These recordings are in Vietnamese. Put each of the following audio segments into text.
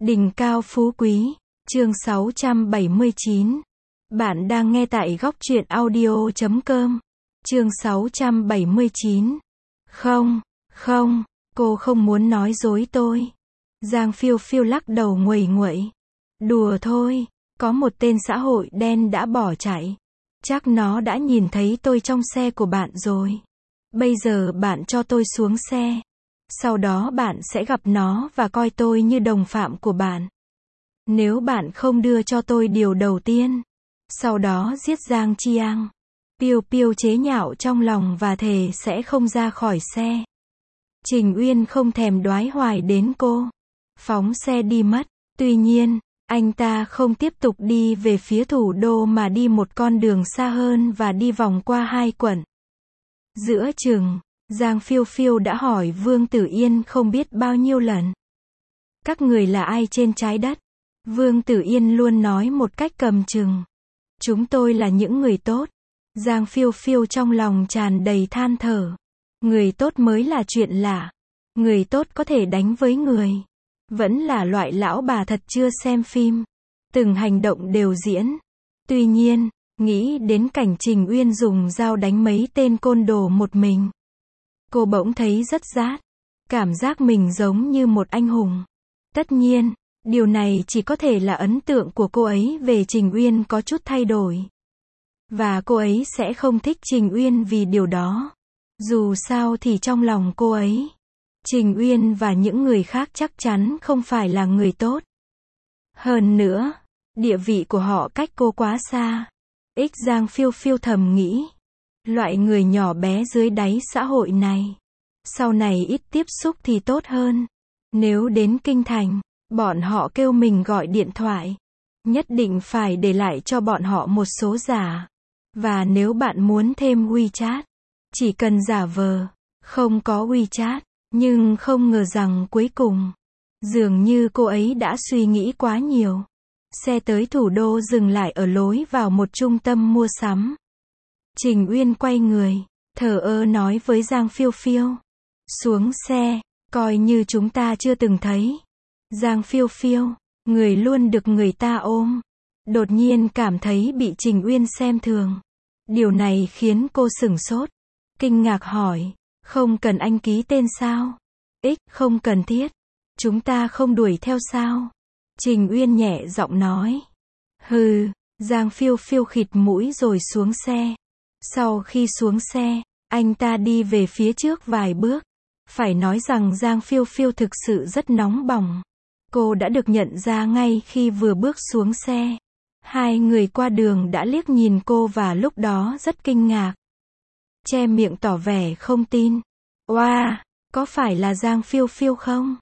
Đỉnh cao phú quý, chương 679. Bạn đang nghe tại góc truyện audio.com. Chương 679. Không, cô không muốn nói dối tôi. Giang Phiêu Phiêu lắc đầu nguầy nguậy. Đùa thôi, có một tên xã hội đen đã bỏ chạy. Chắc nó đã nhìn thấy tôi trong xe của bạn rồi. Bây giờ bạn cho tôi xuống xe. Sau đó bạn sẽ gặp nó và coi tôi như đồng phạm của bạn. Nếu bạn không đưa cho tôi điều đầu tiên, sau đó giết Giang Chiang. Piêu Piêu chế nhạo trong lòng và thề sẽ không ra khỏi xe. Trình Uyên không thèm đoái hoài đến cô. Phóng xe đi mất. Tuy nhiên, anh ta không tiếp tục đi về phía thủ đô mà đi một con đường xa hơn và đi vòng qua 2 quận. Giữa chừng, Giang Phiêu Phiêu đã hỏi Vương Tử Yên không biết bao nhiêu lần. Các người là ai trên trái đất? Vương Tử Yên luôn nói một cách cầm chừng. Chúng tôi là những người tốt. Giang Phiêu Phiêu trong lòng tràn đầy than thở. Người tốt mới là chuyện lạ. Người tốt có thể đánh với người. Vẫn là loại lão bà thật chưa xem phim. Từng hành động đều diễn. Tuy nhiên, nghĩ đến cảnh Trình Uyên dùng dao đánh mấy tên côn đồ một mình. Cô bỗng thấy rất rát. Cảm giác mình giống như một anh hùng. Tất nhiên, điều này chỉ có thể là ấn tượng của cô ấy về Trình Uyên có chút thay đổi. Và cô ấy sẽ không thích Trình Uyên vì điều đó. Dù sao thì trong lòng cô ấy, Trình Uyên và những người khác chắc chắn không phải là người tốt. Hơn nữa, địa vị của họ cách cô quá xa. Giang Phiêu Phiêu thầm nghĩ. Loại người nhỏ bé dưới đáy xã hội này, sau này ít tiếp xúc thì tốt hơn. Nếu đến kinh thành, bọn họ kêu mình gọi điện thoại. Nhất định phải để lại cho bọn họ một số giả. Và nếu bạn muốn thêm WeChat, chỉ cần giả vờ, không có WeChat. Nhưng không ngờ rằng cuối cùng, dường như cô ấy đã suy nghĩ quá nhiều. Xe tới thủ đô dừng lại ở lối vào một trung tâm mua sắm. Trình Uyên quay người, thờ ơ nói với Giang Phiêu Phiêu. Xuống xe, coi như chúng ta chưa từng thấy. Giang Phiêu Phiêu, người luôn được người ta ôm. Đột nhiên cảm thấy bị Trình Uyên xem thường. Điều này khiến cô sửng sốt. Kinh ngạc hỏi, không cần anh ký tên sao? Không cần thiết. Chúng ta không đuổi theo sao? Trình Uyên nhẹ giọng nói. Hừ, Giang Phiêu Phiêu khịt mũi rồi xuống xe. Sau khi xuống xe, anh ta đi về phía trước vài bước. Phải nói rằng Giang Phiêu Phiêu thực sự rất nóng bỏng. Cô đã được nhận ra ngay khi vừa bước xuống xe. Hai người qua đường đã liếc nhìn cô và lúc đó rất kinh ngạc. Che miệng tỏ vẻ không tin. Oa, có phải là Giang Phiêu Phiêu không?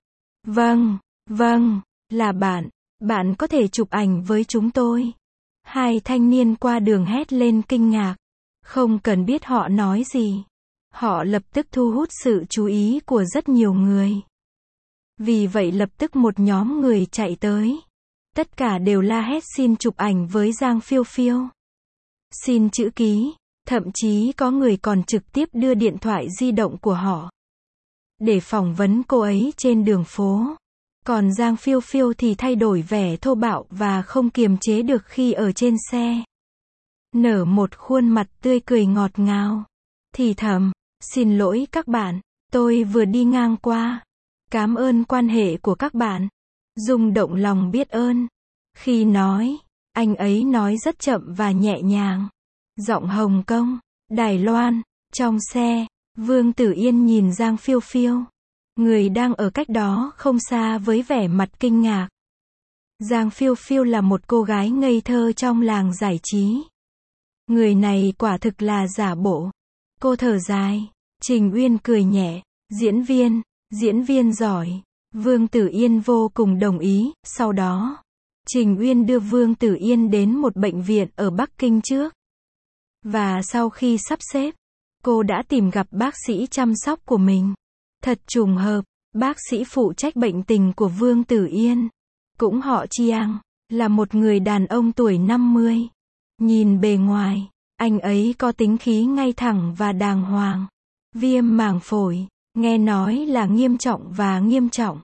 Vâng, là bạn. Bạn có thể chụp ảnh với chúng tôi. Hai thanh niên qua đường hét lên kinh ngạc. Không cần biết họ nói gì. Họ lập tức thu hút sự chú ý của rất nhiều người. Vì vậy lập tức một nhóm người chạy tới. Tất cả đều la hét xin chụp ảnh với Giang Phiêu Phiêu. Xin chữ ký. Thậm chí có người còn trực tiếp đưa điện thoại di động của họ để phỏng vấn cô ấy trên đường phố. Còn Giang Phiêu Phiêu thì thay đổi vẻ thô bạo và không kiềm chế được khi ở trên xe. Nở một khuôn mặt tươi cười ngọt ngào. Thì thầm, xin lỗi các bạn, tôi vừa đi ngang qua. Cảm ơn quan hệ của các bạn. Rung động lòng biết ơn. Khi nói, anh ấy nói rất chậm và nhẹ nhàng. Giọng Hồng Kông, Đài Loan. Trong xe, Vương Tử Yên nhìn Giang Phiêu Phiêu. Người đang ở cách đó không xa với vẻ mặt kinh ngạc. Giang Phiêu Phiêu là một cô gái ngây thơ trong làng giải trí. Người này quả thực là giả bộ. Cô thở dài. Trình Uyên cười nhẹ. Diễn viên giỏi. Vương Tử Yên vô cùng đồng ý. Sau đó, Trình Uyên đưa Vương Tử Yên đến một bệnh viện ở Bắc Kinh trước. Và sau khi sắp xếp, cô đã tìm gặp bác sĩ chăm sóc của mình. Thật trùng hợp, bác sĩ phụ trách bệnh tình của Vương Tử Yên, cũng họ Chiang, là một người đàn ông tuổi 50. Nhìn bề ngoài, anh ấy có tính khí ngay thẳng và đàng hoàng. Viêm màng phổi, nghe nói là nghiêm trọng và nghiêm trọng.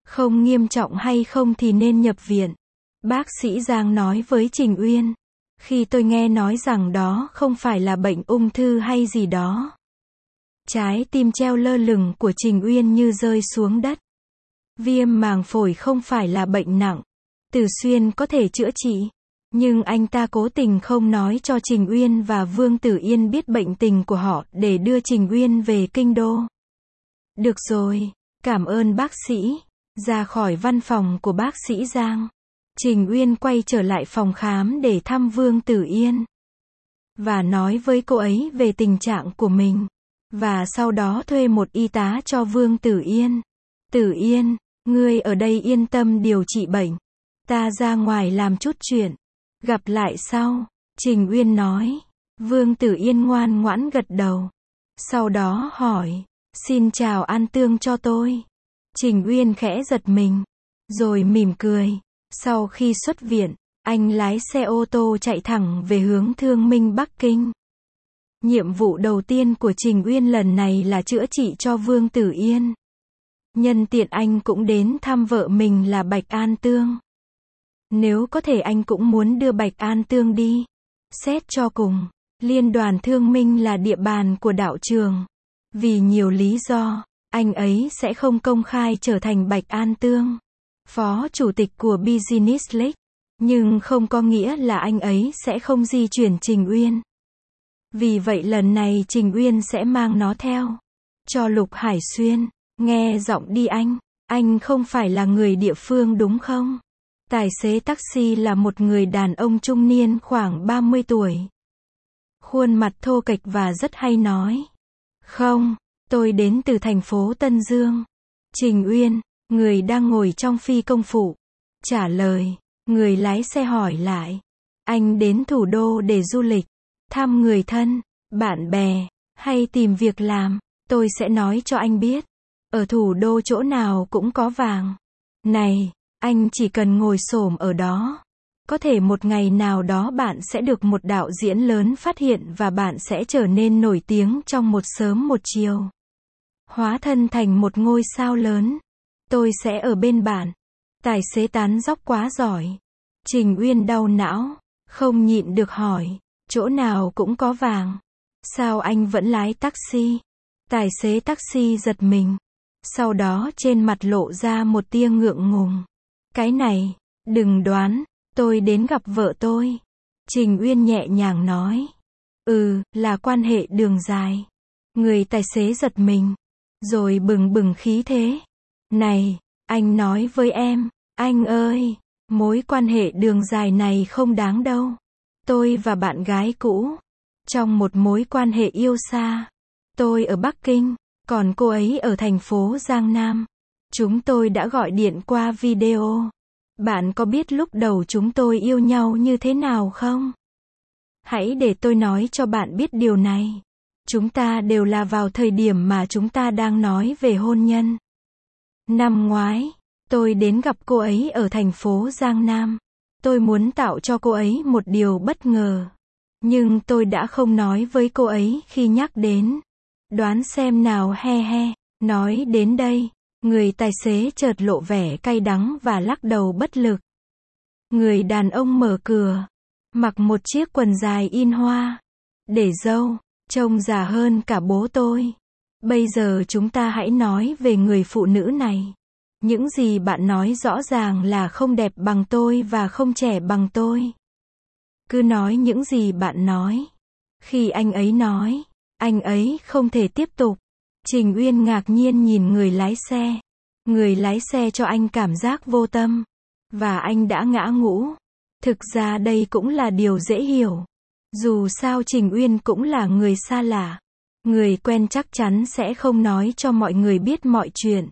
Không nghiêm trọng hay không thì nên nhập viện. Bác sĩ Giang nói với Trình Uyên. Khi tôi nghe nói rằng đó không phải là bệnh ung thư hay gì đó. Trái tim treo lơ lửng của Trình Uyên như rơi xuống đất. Viêm màng phổi không phải là bệnh nặng. Từ Xuyên có thể chữa trị. Nhưng anh ta cố tình không nói cho Trình Uyên và Vương Tử Yên biết bệnh tình của họ để đưa Trình Uyên về kinh đô. Được rồi, cảm ơn bác sĩ. Ra khỏi văn phòng của bác sĩ Giang, Trình Uyên quay trở lại phòng khám để thăm Vương Tử Yên. Và nói với cô ấy về tình trạng của mình. Và sau đó thuê một y tá cho Vương Tử Yên. Tử Yên, ngươi ở đây yên tâm điều trị bệnh. Ta ra ngoài làm chút chuyện. Gặp lại sau. Trình Uyên nói. Vương Tử Yên ngoan ngoãn gật đầu. Sau đó hỏi. Xin chào An Tương cho tôi. Trình Uyên khẽ giật mình. Rồi mỉm cười. Sau khi xuất viện, anh lái xe ô tô chạy thẳng về hướng Thương Minh Bắc Kinh. Nhiệm vụ đầu tiên của Trình Uyên lần này là chữa trị cho Vương Tử Yên. Nhân tiện anh cũng đến thăm vợ mình là Bạch An Tương. Nếu có thể anh cũng muốn đưa Bạch An Tương đi. Xét cho cùng, Liên đoàn Thương Minh là địa bàn của đạo trường. Vì nhiều lý do, anh ấy sẽ không công khai trở thành Bạch An Tương, phó chủ tịch của Business League. Nhưng không có nghĩa là anh ấy sẽ không di chuyển Trình Uyên. Vì vậy lần này Trình Uyên sẽ mang nó theo. Cho Lục Hải Xuyên. Nghe giọng đi anh không phải là người địa phương đúng không? Tài xế taxi là một người đàn ông trung niên khoảng 30 tuổi. Khuôn mặt thô kệch và rất hay nói. Không, tôi đến từ thành phố Tân Dương. Trình Uyên, người đang ngồi trong phi công phụ, trả lời. Người lái xe hỏi lại. Anh đến thủ đô để du lịch, thăm người thân, bạn bè, hay tìm việc làm? Tôi sẽ nói cho anh biết. Ở thủ đô chỗ nào cũng có vàng. Này, anh chỉ cần ngồi xổm ở đó. Có thể một ngày nào đó bạn sẽ được một đạo diễn lớn phát hiện và bạn sẽ trở nên nổi tiếng trong một sớm một chiều. Hóa thân thành một ngôi sao lớn. Tôi sẽ ở bên bạn. Tài xế tán dóc quá giỏi. Trình Uyên đau não, không nhịn được hỏi. Chỗ nào cũng có vàng. Sao anh vẫn lái taxi? Tài xế taxi giật mình. Sau đó trên mặt lộ ra một tia ngượng ngùng. Cái này, đừng đoán, tôi đến gặp vợ tôi. Trình Uyên nhẹ nhàng nói. Là quan hệ đường dài. Người tài xế giật mình. Rồi bừng bừng khí thế. Này, anh nói với em, anh ơi, mối quan hệ đường dài này không đáng đâu. Tôi và bạn gái cũ, trong một mối quan hệ yêu xa. Tôi ở Bắc Kinh, còn cô ấy ở thành phố Giang Nam. Chúng tôi đã gọi điện qua video. Bạn có biết lúc đầu chúng tôi yêu nhau như thế nào không? Hãy để tôi nói cho bạn biết điều này. Chúng ta đều là vào thời điểm mà chúng ta đang nói về hôn nhân. Năm ngoái, tôi đến gặp cô ấy ở thành phố Giang Nam. Tôi muốn tạo cho cô ấy một điều bất ngờ. Nhưng tôi đã không nói với cô ấy khi nhắc đến. Đoán xem nào he he. Nói đến đây, người tài xế chợt lộ vẻ cay đắng và lắc đầu bất lực. Người đàn ông mở cửa, mặc một chiếc quần dài in hoa, để râu, trông già hơn cả bố tôi. Bây giờ chúng ta hãy nói về người phụ nữ này. Những gì bạn nói rõ ràng là không đẹp bằng tôi và không trẻ bằng tôi. Cứ nói những gì bạn nói. Khi anh ấy nói, anh ấy không thể tiếp tục. Trình Uyên ngạc nhiên nhìn người lái xe. Người lái xe cho anh cảm giác vô tâm. Và anh đã ngã ngũ. Thực ra đây cũng là điều dễ hiểu. Dù sao Trình Uyên cũng là người xa lạ. Người quen chắc chắn sẽ không nói cho mọi người biết mọi chuyện.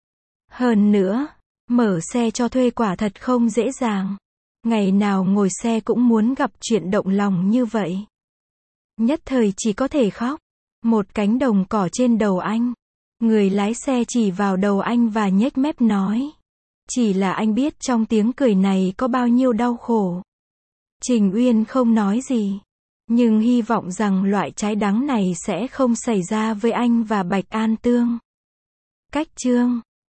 Hơn nữa, mở xe cho thuê quả thật không dễ dàng. Ngày nào ngồi xe cũng muốn gặp chuyện động lòng như vậy. Nhất thời chỉ có thể khóc. Một cánh đồng cỏ trên đầu anh. Người lái xe chỉ vào đầu anh và nhếch mép nói. Chỉ là anh biết trong tiếng cười này có bao nhiêu đau khổ. Trình Uyên không nói gì. Nhưng hy vọng rằng loại trái đắng này sẽ không xảy ra với anh và Bạch An Tương. Cách chương